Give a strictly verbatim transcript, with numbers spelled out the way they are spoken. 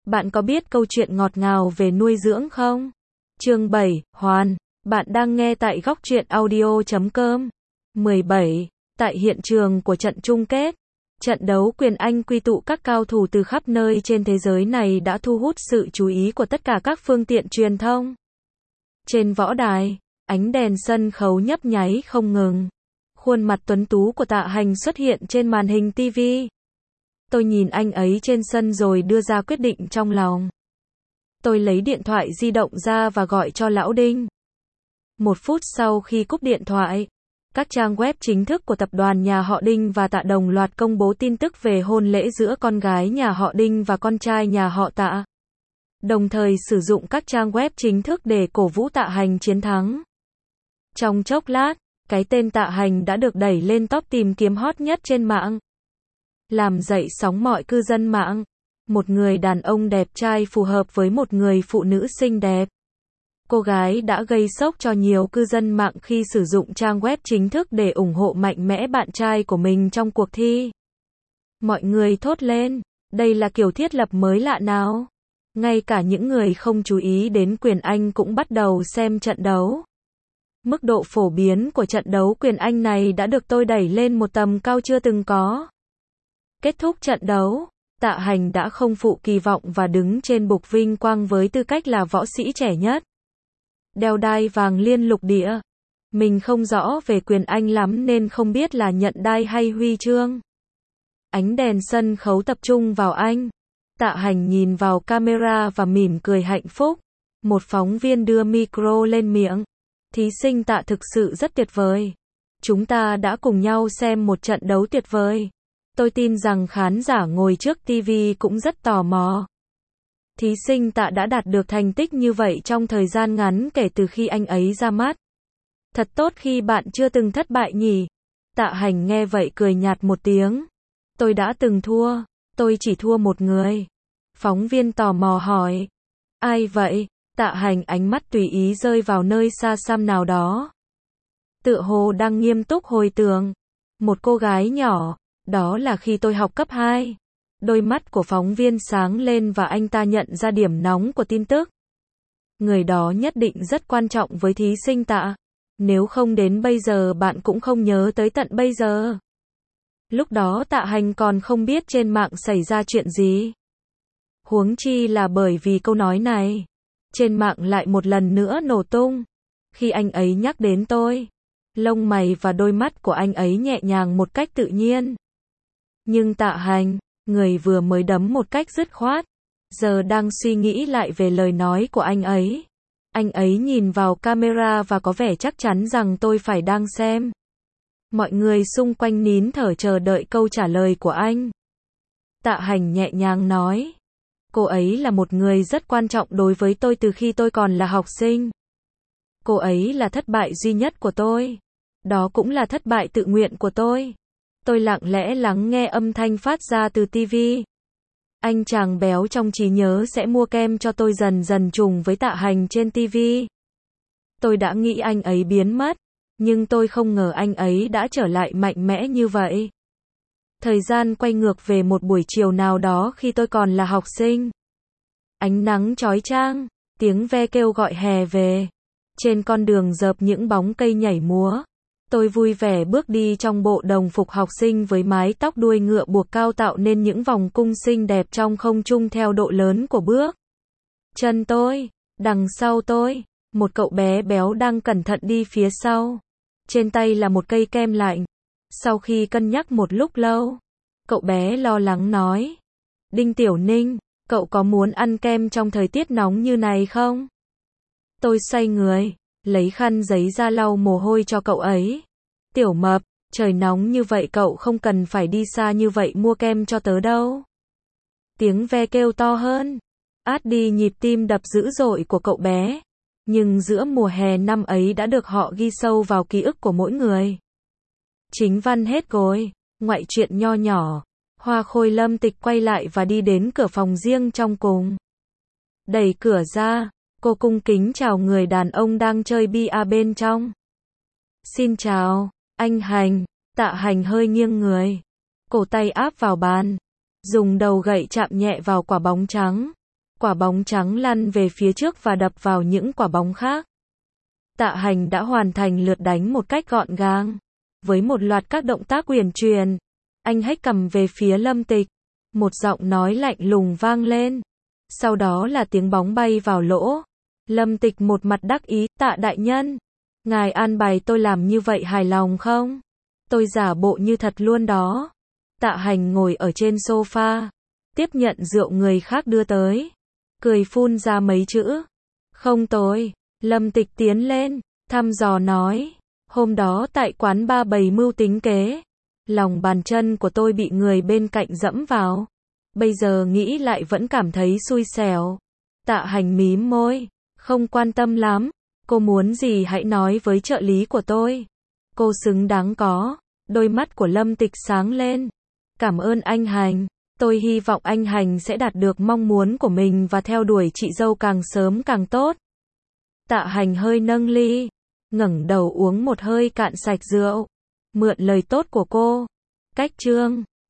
Bạn có biết câu chuyện ngọt ngào về nuôi dưỡng không? Chương bảy, Hoàn. Bạn đang nghe tại góc truyện audio chấm com. mười bảy. Tại hiện trường của trận chung kết, trận đấu quyền Anh quy tụ các cao thủ từ khắp nơi trên thế giới này đã thu hút sự chú ý của tất cả các phương tiện truyền thông. Trên võ đài, ánh đèn sân khấu nhấp nháy không ngừng. Khuôn mặt tuấn tú của Tạ Hành xuất hiện trên màn hình ti vi. Tôi nhìn anh ấy trên sân rồi đưa ra quyết định trong lòng. Tôi lấy điện thoại di động ra và gọi cho Lão Đinh. Một phút sau khi cúp điện thoại, các trang web chính thức của tập đoàn nhà họ Đinh và Tạ đồng loạt công bố tin tức về hôn lễ giữa con gái nhà họ Đinh và con trai nhà họ Tạ. Đồng thời sử dụng các trang web chính thức để cổ vũ Tạ Hành chiến thắng. Trong chốc lát, cái tên Tạ Hành đã được đẩy lên top tìm kiếm hot nhất trên mạng. Làm dậy sóng mọi cư dân mạng. Một người đàn ông đẹp trai phù hợp với một người phụ nữ xinh đẹp. Cô gái đã gây sốc cho nhiều cư dân mạng khi sử dụng trang web chính thức để ủng hộ mạnh mẽ bạn trai của mình trong cuộc thi. Mọi người thốt lên, đây là kiểu thiết lập mới lạ nào. Ngay cả những người không chú ý đến quyền Anh cũng bắt đầu xem trận đấu. Mức độ phổ biến của trận đấu quyền Anh này đã được tôi đẩy lên một tầm cao chưa từng có. Kết thúc trận đấu, Tạ Hành đã không phụ kỳ vọng và đứng trên bục vinh quang với tư cách là võ sĩ trẻ nhất. Đeo đai vàng liên lục địa. Mình không rõ về quyền Anh lắm nên không biết là nhận đai hay huy chương. Ánh đèn sân khấu tập trung vào anh. Tạ Hành nhìn vào camera và mỉm cười hạnh phúc. Một phóng viên đưa micro lên miệng. Thí sinh Tạ thực sự rất tuyệt vời. Chúng ta đã cùng nhau xem một trận đấu tuyệt vời. Tôi tin rằng khán giả ngồi trước ti vi cũng rất tò mò. Thí sinh Tạ đã đạt được thành tích như vậy trong thời gian ngắn kể từ khi anh ấy ra mắt. Thật tốt khi bạn chưa từng thất bại nhỉ. Tạ Hành nghe vậy cười nhạt một tiếng. Tôi đã từng thua, tôi chỉ thua một người. Phóng viên tò mò hỏi. Ai vậy? Tạ Hành ánh mắt tùy ý rơi vào nơi xa xăm nào đó. Tựa hồ đang nghiêm túc hồi tưởng. Một cô gái nhỏ, đó là khi tôi học cấp hai. Đôi mắt của phóng viên sáng lên và anh ta nhận ra điểm nóng của tin tức. Người đó nhất định rất quan trọng với thí sinh Tạ. Nếu không đến bây giờ bạn cũng không nhớ tới tận bây giờ. Lúc đó Tạ Hành còn không biết trên mạng xảy ra chuyện gì. Huống chi là bởi vì câu nói này. Trên mạng lại một lần nữa nổ tung. Khi anh ấy nhắc đến tôi, lông mày và đôi mắt của anh ấy nhẹ nhàng một cách tự nhiên. Nhưng Tạ Hành, người vừa mới đấm một cách dứt khoát, giờ đang suy nghĩ lại về lời nói của anh ấy. Anh ấy nhìn vào camera và có vẻ chắc chắn rằng tôi phải đang xem. Mọi người xung quanh nín thở chờ đợi câu trả lời của anh. Tạ Hành nhẹ nhàng nói. Cô ấy là một người rất quan trọng đối với tôi từ khi tôi còn là học sinh. Cô ấy là thất bại duy nhất của tôi. Đó cũng là thất bại tự nguyện của tôi. Tôi lặng lẽ lắng nghe âm thanh phát ra từ ti vi. Anh chàng béo trong trí nhớ sẽ mua kem cho tôi dần dần trùng với Tạ Hành trên ti vi. Tôi đã nghĩ anh ấy biến mất, nhưng tôi không ngờ anh ấy đã trở lại mạnh mẽ như vậy. Thời gian quay ngược về một buổi chiều nào đó khi tôi còn là học sinh. Ánh nắng chói chang, tiếng ve kêu gọi hè về. Trên con đường rợp những bóng cây nhảy múa. Tôi vui vẻ bước đi trong bộ đồng phục học sinh với mái tóc đuôi ngựa buộc cao tạo nên những vòng cung xinh đẹp trong không trung theo độ lớn của bước chân tôi. Đằng sau tôi, một cậu bé béo đang cẩn thận đi phía sau. Trên tay là một cây kem lạnh. Sau khi cân nhắc một lúc lâu, cậu bé lo lắng nói. Đinh Tiểu Ninh, cậu có muốn ăn kem trong thời tiết nóng như này không? Tôi xoay người, lấy khăn giấy ra lau mồ hôi cho cậu ấy. Tiểu Mập, trời nóng như vậy cậu không cần phải đi xa như vậy mua kem cho tớ đâu. Tiếng ve kêu to hơn, át đi nhịp tim đập dữ dội của cậu bé. Nhưng giữa mùa hè năm ấy đã được họ ghi sâu vào ký ức của mỗi người. Chính văn hết rồi, ngoại truyện nho nhỏ. Hoa Khôi Lâm Tịch quay lại và đi đến cửa phòng riêng trong cùng. Đẩy cửa ra, cô cung kính chào người đàn ông đang chơi bia bên trong. Xin chào, anh Hành. Tạ Hành hơi nghiêng người, cổ tay áp vào bàn, dùng đầu gậy chạm nhẹ vào quả bóng trắng. Quả bóng trắng lăn về phía trước và đập vào những quả bóng khác. Tạ Hành đã hoàn thành lượt đánh một cách gọn gàng. Với một loạt các động tác uyển chuyển, anh hất cầm về phía Lâm Tịch. Một giọng nói lạnh lùng vang lên. Sau đó là tiếng bóng bay vào lỗ. Lâm Tịch một mặt đắc ý, Tạ đại nhân. Ngài an bài tôi làm như vậy hài lòng không? Tôi giả bộ như thật luôn đó. Tạ Hành ngồi ở trên sofa, tiếp nhận rượu người khác đưa tới. Cười phun ra mấy chữ. Không tồi. Lâm Tịch tiến lên, thăm dò nói. Hôm đó tại quán ba bày mưu tính kế. Lòng bàn chân của tôi bị người bên cạnh dẫm vào. Bây giờ nghĩ lại vẫn cảm thấy xui xẻo. Tạ Hành mím môi. Không quan tâm lắm. Cô muốn gì hãy nói với trợ lý của tôi. Cô xứng đáng có. Đôi mắt của Lâm Tịch sáng lên. Cảm ơn anh Hành. Tôi hy vọng anh Hành sẽ đạt được mong muốn của mình và theo đuổi chị dâu càng sớm càng tốt. Tạ Hành hơi nâng ly, ngẩng đầu uống một hơi cạn sạch rượu. Mượn lời tốt của cô. Cách chương